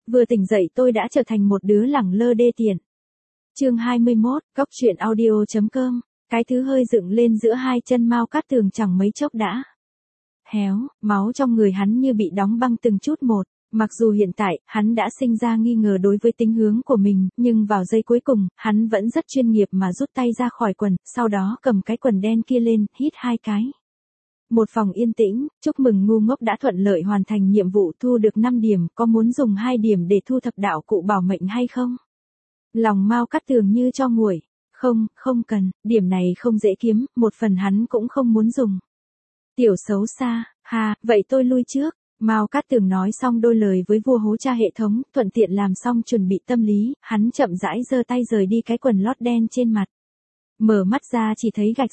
Vừa tỉnh dậy tôi đã trở thành một đứa lẳng lơ đê tiện. Chương 21, Cóc truyện audio.com. Cái thứ hơi dựng lên giữa hai chân Mao Cát Tường chẳng mấy chốc đã héo, máu trong người hắn như bị đóng băng từng chút một. Mặc dù hiện tại, hắn đã sinh ra nghi ngờ đối với tính hướng của mình, nhưng vào giây cuối cùng, hắn vẫn rất chuyên nghiệp mà rút tay ra khỏi quần, sau đó cầm cái quần đen kia lên, hít 2 cái. Một phòng yên tĩnh, chúc mừng ngu ngốc đã thuận lợi hoàn thành nhiệm vụ thu được 5 điểm, có muốn dùng 2 điểm để thu thập đạo cụ bảo mệnh hay không? Lòng Mao Cát Tường như cho nguội. Không cần, điểm này không dễ kiếm, một phần hắn cũng không muốn dùng. Tiểu xấu xa, vậy tôi lui trước. Mao Cát Tường nói xong đôi lời với vua hố cha hệ thống, thuận tiện làm xong chuẩn bị tâm lý, hắn chậm rãi giơ tay rời đi cái quần lót đen trên mặt. Mở mắt ra chỉ thấy gạch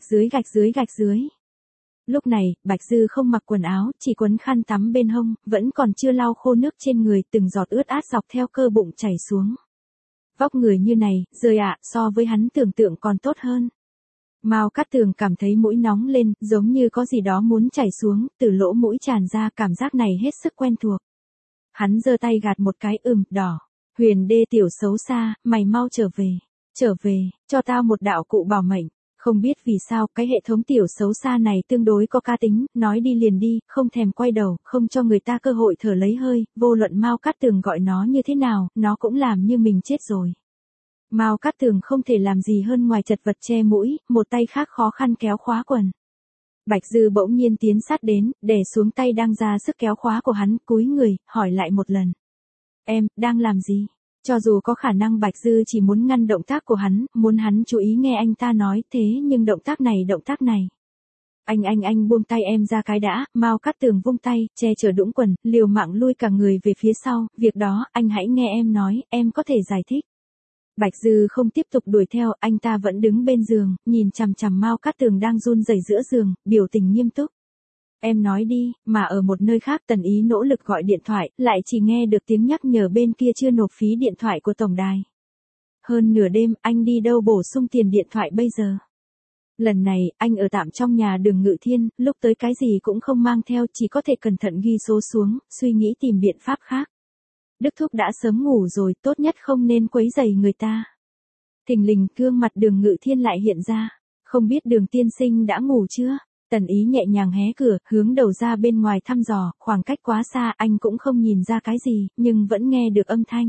dưới. Lúc này, Bạch Dư không mặc quần áo, chỉ quấn khăn tắm bên hông, vẫn còn chưa lau khô nước trên người, từng giọt ướt át dọc theo cơ bụng chảy xuống. Vóc người như này, rời ạ, so với hắn tưởng tượng còn tốt hơn. Mao Cát Tường cảm thấy mũi nóng lên, giống như có gì đó muốn chảy xuống, từ lỗ mũi tràn ra, cảm giác này hết sức quen thuộc. Hắn giơ tay gạt một cái, đỏ. Huyền Đê tiểu xấu xa, mày mau trở về, cho tao một đạo cụ bảo mệnh. Không biết vì sao, cái hệ thống tiểu xấu xa này tương đối có cá tính, nói đi liền đi, không thèm quay đầu, không cho người ta cơ hội thở lấy hơi, vô luận Mao Cát Tường gọi nó như thế nào, nó cũng làm như mình chết rồi. Mao Cát Tường không thể làm gì hơn ngoài chật vật che mũi, một tay khác khó khăn kéo khóa quần. Bạch Dư bỗng nhiên tiến sát đến, đè xuống tay đang ra sức kéo khóa của hắn, cúi người, hỏi lại một lần. Em, đang làm gì? Cho dù có khả năng Bạch Dư chỉ muốn ngăn động tác của hắn, muốn hắn chú ý nghe anh ta nói, thế nhưng động tác này. Anh buông tay em ra cái đã, Mao Cát Tường vung tay, che chở đũng quần, liều mạng lui cả người về phía sau, việc đó, anh hãy nghe em nói, em có thể giải thích. Bạch Dư không tiếp tục đuổi theo, anh ta vẫn đứng bên giường, nhìn chằm chằm Mao Cát Tường đang run rẩy giữa giường, biểu tình nghiêm túc. Em nói đi, mà ở một nơi khác Tần Ý nỗ lực gọi điện thoại, lại chỉ nghe được tiếng nhắc nhở bên kia chưa nộp phí điện thoại của tổng đài. Hơn nửa đêm, anh đi đâu bổ sung tiền điện thoại bây giờ? Lần này, anh ở tạm trong nhà Đường Ngự Thiên, lúc tới cái gì cũng không mang theo, chỉ có thể cẩn thận ghi số xuống, suy nghĩ tìm biện pháp khác. Đức Thúc đã sớm ngủ rồi, tốt nhất không nên quấy rầy người ta. Thình lình, gương mặt Đường Ngự Thiên lại hiện ra. Không biết Đường tiên sinh đã ngủ chưa? Tần Ý nhẹ nhàng hé cửa, hướng đầu ra bên ngoài thăm dò, khoảng cách quá xa anh cũng không nhìn ra cái gì, nhưng vẫn nghe được âm thanh.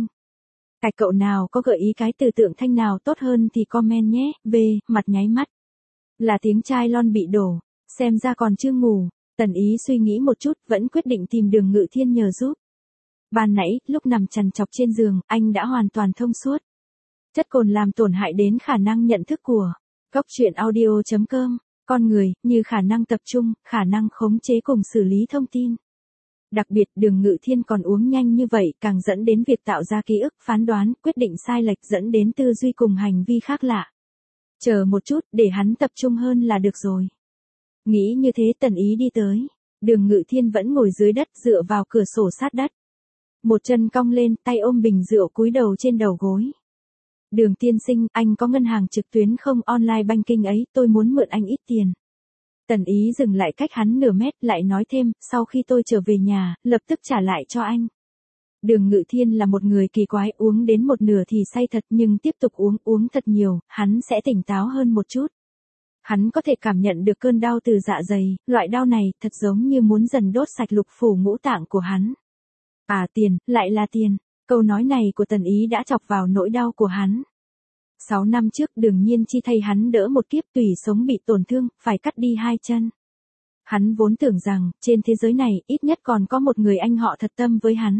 Cậu nào có gợi ý cái từ tượng thanh nào tốt hơn thì comment nhé, mặt nháy mắt. Là tiếng chai lon bị đổ, xem ra còn chưa ngủ. Tần Ý suy nghĩ một chút, vẫn quyết định tìm Đường Ngự Thiên nhờ giúp. Ban nãy, lúc nằm chằn chọc trên giường, anh đã hoàn toàn thông suốt. Chất cồn làm tổn hại đến khả năng nhận thức của Cóc truyện audio.com. Con người, như khả năng tập trung, khả năng khống chế cùng xử lý thông tin. Đặc biệt, Đường Ngự Thiên còn uống nhanh như vậy, càng dẫn đến việc tạo ra ký ức, phán đoán, quyết định sai lệch, dẫn đến tư duy cùng hành vi khác lạ. Chờ một chút, để hắn tập trung hơn là được rồi. Nghĩ như thế Tần Ý đi tới. Đường Ngự Thiên vẫn ngồi dưới đất dựa vào cửa sổ sát đất. Một chân cong lên, tay ôm bình rượu cúi đầu trên đầu gối. Đường tiên sinh, anh có ngân hàng trực tuyến không? Online banking ấy, tôi muốn mượn anh ít tiền. Tần Ý dừng lại cách hắn nửa mét, lại nói thêm, sau khi tôi trở về nhà, lập tức trả lại cho anh. Đường Ngự Thiên là một người kỳ quái, uống đến một nửa thì say thật, nhưng tiếp tục uống thật nhiều, hắn sẽ tỉnh táo hơn một chút. Hắn có thể cảm nhận được cơn đau từ dạ dày, loại đau này thật giống như muốn dần đốt sạch lục phủ ngũ tạng của hắn. Tiền, lại là tiền. Câu nói này của Tần Ý đã chọc vào nỗi đau của hắn. 6 năm trước Đường Nhiên Chi thay hắn đỡ một kiếp tủy sống bị tổn thương, phải cắt đi 2 chân. Hắn vốn tưởng rằng, trên thế giới này, ít nhất còn có một người anh họ thật tâm với hắn.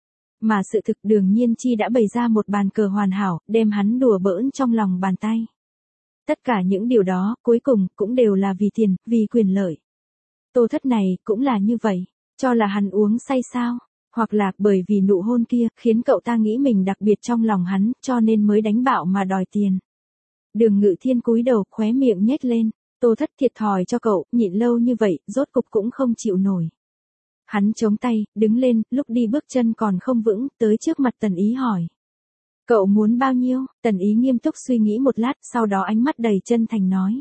Mà sự thực Đường Nhiên Chi đã bày ra một bàn cờ hoàn hảo, đem hắn đùa bỡn trong lòng bàn tay. Tất cả những điều đó, cuối cùng, cũng đều là vì tiền, vì quyền lợi. Tô Thất này, cũng là như vậy. Cho là hắn uống say sao? Hoặc là, bởi vì nụ hôn kia, khiến cậu ta nghĩ mình đặc biệt trong lòng hắn, cho nên mới đánh bạo mà đòi tiền. Đường Ngự Thiên cúi đầu, khóe miệng nhếch lên. Tô Thất thiệt thòi cho cậu, nhịn lâu như vậy, rốt cục cũng không chịu nổi. Hắn chống tay, đứng lên, lúc đi bước chân còn không vững, tới trước mặt Tần Ý hỏi. Cậu muốn bao nhiêu? Tần Ý nghiêm túc suy nghĩ một lát, sau đó ánh mắt đầy chân thành nói.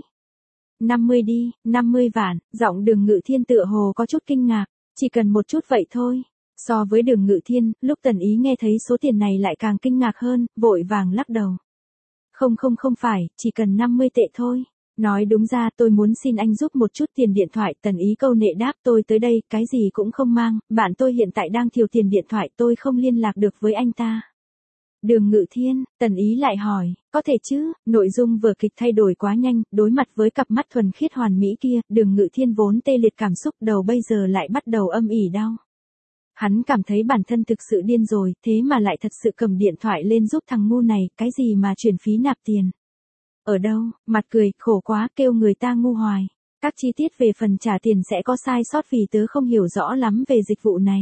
50 đi, 50 vạn, giọng Đường Ngự Thiên tựa hồ có chút kinh ngạc, chỉ cần một chút vậy thôi. So với Đường Ngự Thiên, lúc Tần Ý nghe thấy số tiền này lại càng kinh ngạc hơn, vội vàng lắc đầu. Không phải, chỉ cần 50 tệ thôi. Nói đúng ra tôi muốn xin anh giúp một chút tiền điện thoại. Tần Ý câu nệ đáp, tôi tới đây, cái gì cũng không mang, bạn tôi hiện tại đang thiếu tiền điện thoại, tôi không liên lạc được với anh ta. Đường Ngự Thiên, Tần Ý lại hỏi, có thể chứ, nội dung vở kịch thay đổi quá nhanh, đối mặt với cặp mắt thuần khiết hoàn mỹ kia, Đường Ngự Thiên vốn tê liệt cảm xúc đầu bây giờ lại bắt đầu âm ỉ đau. Hắn cảm thấy bản thân thực sự điên rồi, thế mà lại thật sự cầm điện thoại lên giúp thằng ngu này, cái gì mà chuyển phí nạp tiền. Ở đâu, mặt cười, khổ quá, kêu người ta ngu hoài. Các chi tiết về phần trả tiền sẽ có sai sót vì tớ không hiểu rõ lắm về dịch vụ này.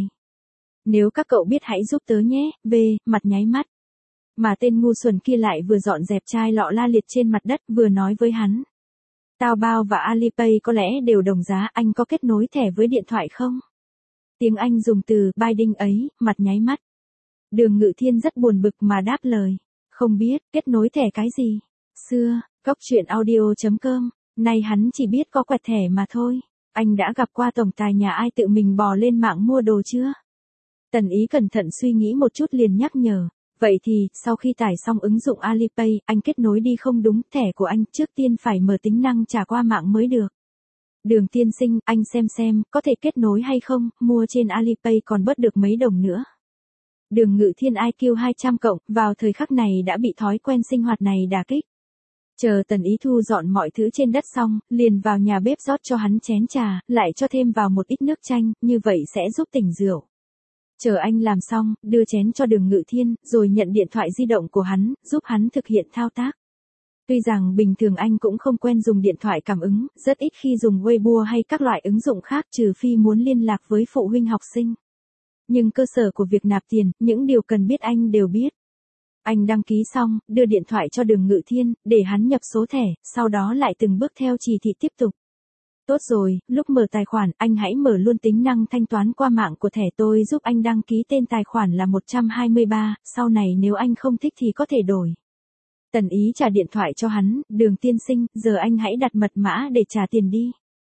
Nếu các cậu biết hãy giúp tớ nhé, mặt nháy mắt. Mà tên ngu xuẩn kia lại vừa dọn dẹp chai lọ la liệt trên mặt đất vừa nói với hắn. Taobao và Alipay có lẽ đều đồng giá, anh có kết nối thẻ với điện thoại không? Tiếng Anh dùng từ binding ấy, mặt nháy mắt. Đường Ngự Thiên rất buồn bực mà đáp lời. Không biết, kết nối thẻ cái gì? Xưa, Cốc Truyện Audio.com, nay hắn chỉ biết có quẹt thẻ mà thôi. Anh đã gặp qua tổng tài nhà ai tự mình bò lên mạng mua đồ chưa? Tần Ý cẩn thận suy nghĩ một chút liền nhắc nhở. Vậy thì, sau khi tải xong ứng dụng Alipay, anh kết nối đi không đúng, thẻ của anh trước tiên phải mở tính năng trả qua mạng mới được. Đường tiên sinh, anh xem, có thể kết nối hay không, mua trên Alipay còn bớt được mấy đồng nữa. Đường Ngự Thiên IQ 200 cộng, vào thời khắc này đã bị thói quen sinh hoạt này đả kích. Chờ Tần Ý thu dọn mọi thứ trên đất xong, liền vào nhà bếp rót cho hắn chén trà, lại cho thêm vào một ít nước chanh, như vậy sẽ giúp tỉnh rượu. Chờ anh làm xong, đưa chén cho Đường Ngự Thiên, rồi nhận điện thoại di động của hắn, giúp hắn thực hiện thao tác. Tuy rằng bình thường anh cũng không quen dùng điện thoại cảm ứng, rất ít khi dùng Weibo hay các loại ứng dụng khác trừ phi muốn liên lạc với phụ huynh học sinh. Nhưng cơ sở của việc nạp tiền, những điều cần biết anh đều biết. Anh đăng ký xong, đưa điện thoại cho Đường Ngự Thiên, để hắn nhập số thẻ, sau đó lại từng bước theo chỉ thị tiếp tục. Tốt rồi, lúc mở tài khoản, anh hãy mở luôn tính năng thanh toán qua mạng của thẻ, tôi giúp anh đăng ký tên tài khoản là 123, sau này nếu anh không thích thì có thể đổi. Tần Ý trả điện thoại cho hắn, Đường tiên sinh, giờ anh hãy đặt mật mã để trả tiền đi.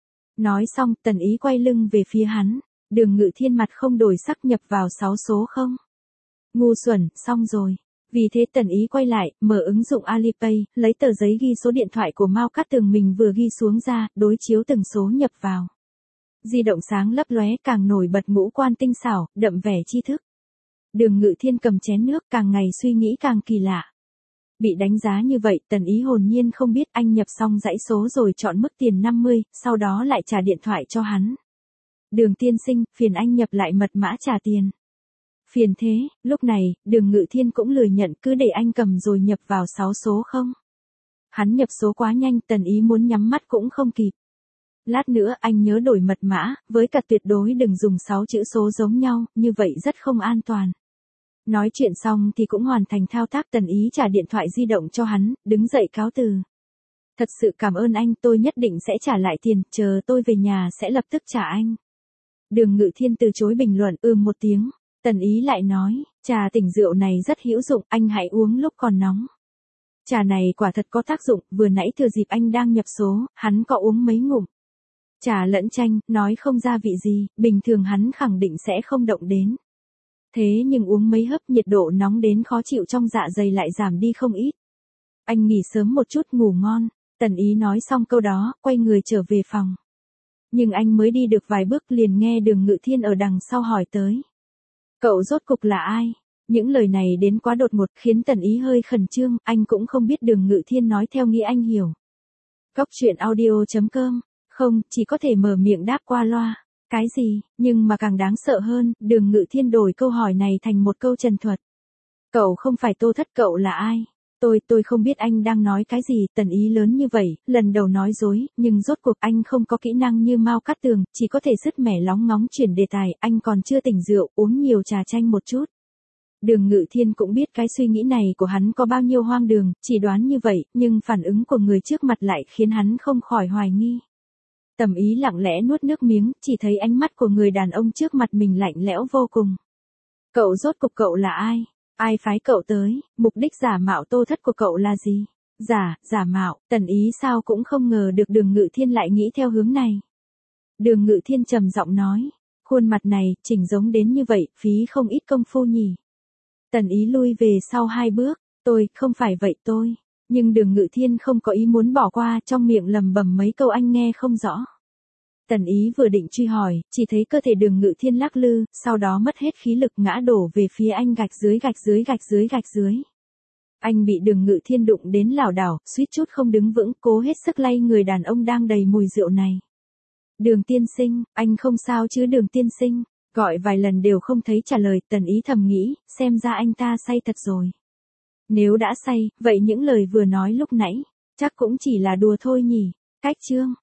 Nói xong, Tần Ý quay lưng về phía hắn, Đường Ngự Thiên mặt không đổi sắc nhập vào 6 số không. Ngu xuẩn, xong rồi. Vì thế Tần Ý quay lại, mở ứng dụng Alipay, lấy tờ giấy ghi số điện thoại của Mao Cát Tường mình vừa ghi xuống ra, đối chiếu từng số nhập vào. Di động sáng lấp lóe, càng nổi bật ngũ quan tinh xảo, đậm vẻ tri thức. Đường Ngự Thiên cầm chén nước, càng ngày suy nghĩ càng kỳ lạ. Bị đánh giá như vậy, Tần Ý hồn nhiên không biết, anh nhập xong dãy số rồi chọn mức tiền 50, sau đó lại trả điện thoại cho hắn. Đường tiên sinh, phiền anh nhập lại mật mã trả tiền. Phiền thế, lúc này, Đường Ngự Thiên cũng lười nhận, cứ để anh cầm rồi nhập vào 6 số không. Hắn nhập số quá nhanh, Tần Ý muốn nhắm mắt cũng không kịp. Lát nữa anh nhớ đổi mật mã, với cả tuyệt đối đừng dùng 6 chữ số giống nhau, như vậy rất không an toàn. Nói chuyện xong thì cũng hoàn thành thao tác. Tần Ý trả điện thoại di động cho hắn, đứng dậy cáo từ. Thật sự cảm ơn anh, tôi nhất định sẽ trả lại tiền, chờ tôi về nhà sẽ lập tức trả anh. Đường Ngự Thiên từ chối bình luận, một tiếng. Tần Ý lại nói, trà tỉnh rượu này rất hữu dụng, anh hãy uống lúc còn nóng. Trà này quả thật có tác dụng, vừa nãy thừa dịp anh đang nhập số, hắn có uống mấy ngụm. Trà lẫn chanh, nói không ra vị gì, bình thường hắn khẳng định sẽ không động đến. Thế nhưng uống mấy hớp, nhiệt độ nóng đến khó chịu trong dạ dày lại giảm đi không ít. Anh nghỉ sớm một chút, ngủ ngon. Tần Ý nói xong câu đó, quay người trở về phòng. Nhưng anh mới đi được vài bước liền nghe Đường Ngự Thiên ở đằng sau hỏi tới. Cậu rốt cục là ai? Những lời này đến quá đột ngột khiến Tần Ý hơi khẩn trương, anh cũng không biết Đường Ngự Thiên nói theo nghĩa anh hiểu. Cốc Truyện Audio.com, không, chỉ có thể mở miệng đáp qua loa. Cái gì, nhưng mà càng đáng sợ hơn, Đường Ngự Thiên đổi câu hỏi này thành một câu trần thuật. Cậu không phải Tô Thất, cậu là ai? Tôi không biết anh đang nói cái gì. Tần Ý lớn như vậy, lần đầu nói dối, nhưng rốt cuộc anh không có kỹ năng như Mao Cát Tường, chỉ có thể sứt mẻ lóng ngóng chuyển đề tài, anh còn chưa tỉnh rượu, uống nhiều trà chanh một chút. Đường Ngự Thiên cũng biết cái suy nghĩ này của hắn có bao nhiêu hoang đường, chỉ đoán như vậy, nhưng phản ứng của người trước mặt lại khiến hắn không khỏi hoài nghi. Tầm Ý lặng lẽ nuốt nước miếng, chỉ thấy ánh mắt của người đàn ông trước mặt mình lạnh lẽo vô cùng. Cậu rốt cục cậu là ai? Ai phái cậu tới, mục đích giả mạo Tô Thất của cậu là gì? Giả mạo, Tần Ý sao cũng không ngờ được Đường Ngự Thiên lại nghĩ theo hướng này. Đường Ngự Thiên trầm giọng nói, Khuôn mặt này, chỉnh giống đến như vậy, phí không ít công phu nhỉ. Tần Ý lui về sau 2 bước, tôi, không phải vậy tôi. Nhưng Đường Ngự Thiên không có ý muốn bỏ qua, trong miệng lầm bầm mấy câu anh nghe không rõ. Tần Ý vừa định truy hỏi, chỉ thấy cơ thể Đường Ngự Thiên lắc lư, sau đó mất hết khí lực ngã đổ về phía anh gạch dưới. Anh bị Đường Ngự Thiên đụng đến lảo đảo, suýt chút không đứng vững, cố hết sức lay người đàn ông đang đầy mùi rượu này. Đường tiên sinh, anh không sao chứ Đường tiên sinh, gọi vài lần đều không thấy trả lời, Tần Ý thầm nghĩ, xem ra anh ta say thật rồi. Nếu đã say, vậy những lời vừa nói lúc nãy, chắc cũng chỉ là đùa thôi nhỉ. Cách chương